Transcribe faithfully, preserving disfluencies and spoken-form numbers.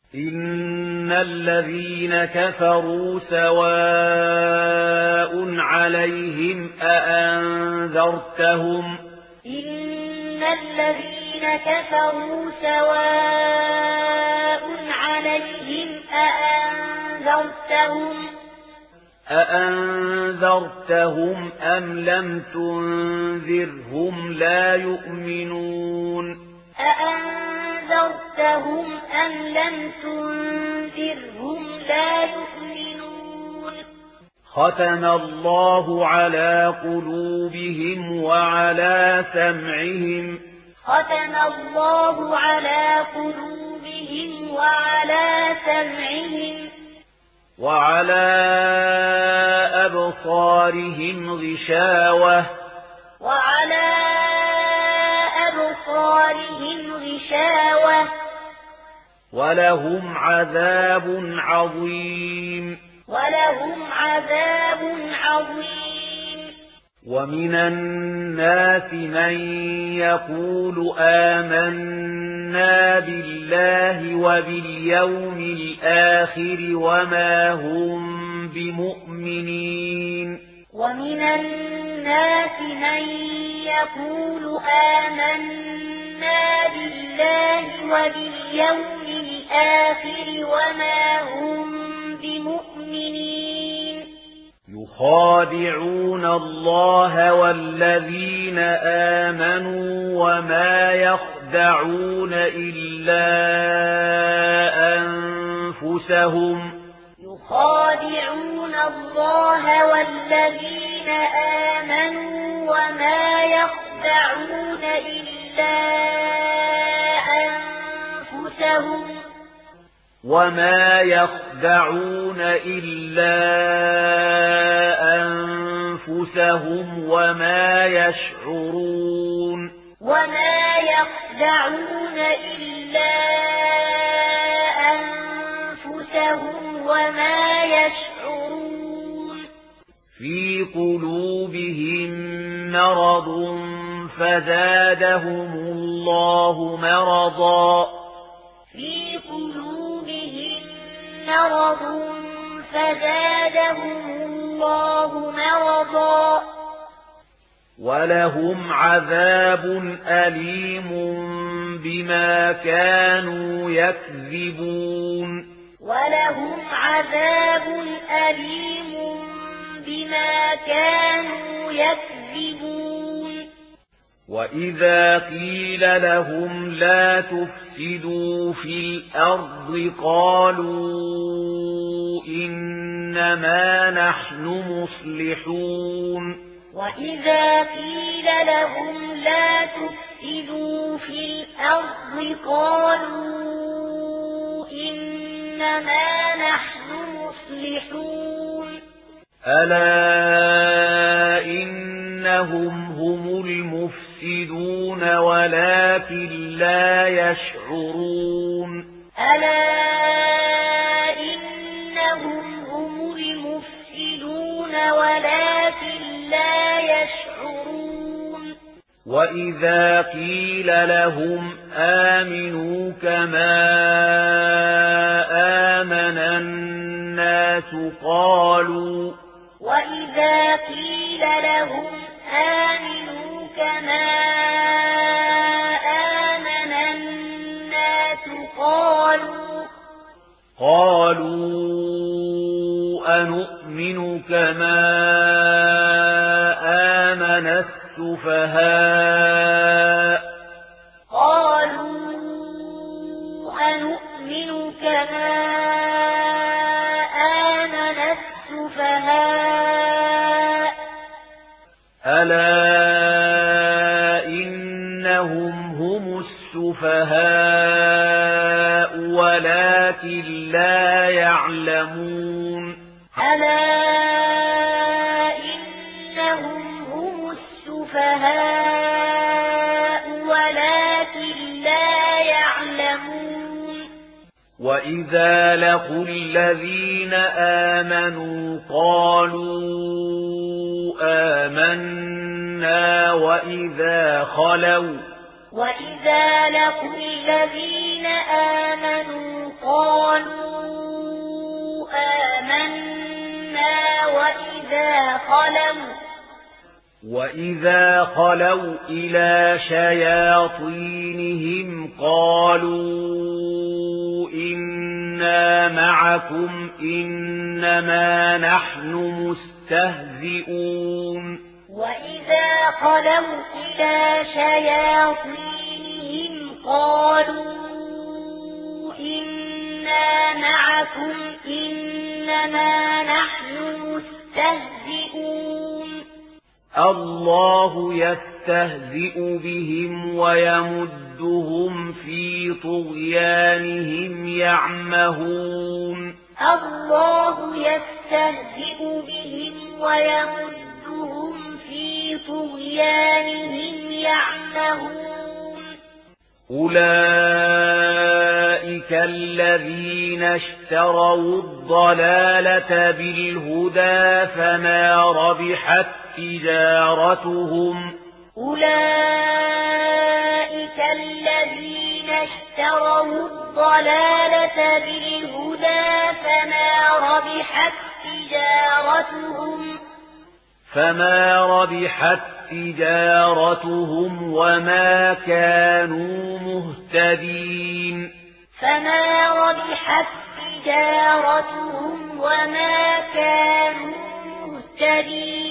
إن الذين كفروا سواء عليهم أأنذرتهم إن الذين كفروا سواء عليهم أأنذرتهم أأنذرتهم أم لم تنذرهم لا يؤمنون أأنذرتهم أم لم تنذرهم لا يؤمنون ختم الله على قلوبهم وعلى سمعهم ختم الله على قلوبهم وعلى سمعهم وعلى أبصارهم غشاوة وعلى أبصارهم غشاوة ولهم عذاب عظيم ولهم عذاب عظيم ومن الناس من يقول آمنا بالله وباليوم الآخر وما هم بمؤمنين ومن الناس من يقول آمنا بالله وباليوم الآخر وما هم بمؤمنين يخادعون الله والذين آمنوا وما يخدعون إلا أنفسهم يخادعون الله والذين آمنوا وما يخدعون إلا أنفسهم وما يخدعون إلا أنفسهم وما يشعرون وما يخدعون إلا أنفسهم وما يشعرون في قلوبهم مرض فزادهم الله مرضا في قلوبهم مرض فزادهم الله مرضا ولهم عذاب أليم بما كانوا يكذبون ولهم عذاب أليم بما كانوا يكذبون وإذا قيل لهم لا تفسدوا في الأرض قالوا إنما نحن مصلحون وإذا قيل لهم لا تفسدوا في الأرض قالوا إنما نحن مصلحون ألا إنهم هم المفسدون ولكن لا يشعرون ألا إنهم هم المفسدون ولكن لا يشعرون وإذا قيل لهم آمنوا كما آمن الناس قالوا وإذا قيل لهم آمنوا كما آمن الناس قالوا قالوا أنؤمن كما آمن السفهاء قالوا أنؤمن كما آمن السفهاء ألا إنهم هم السفهاء ولكن لا يعلمون ألا إنهم هم السفهاء ولكن لا يعلمون وإذا لقوا الذين آمنوا قالوا آمنا وإذا خلوا وإذا لقوا الذين آمنوا قالوا وإذا خلوا وإذا خلوا إلى شياطينهم قالوا إنا معكم إنما نحن مستهزئون وإذا خلوا إلى شياطينهم قالوا إنا معكم إنما نحن مستهزئون الله يستهزئ بهم ويمدهم في طغيانهم يعمهون الله يستهزئ بهم ويمدهم في طغيانهم يعمهون أولئك الذين اشتروا الضلالة بالهدى فما ربحت تجارتهم أولئك الذين اشتروا الضلالة بالهدى فما ربحت تجارتهم فما ربحت تجارتهم وما كانوا مهتدين فما ربحت تجارتهم وما كانوا مهتدين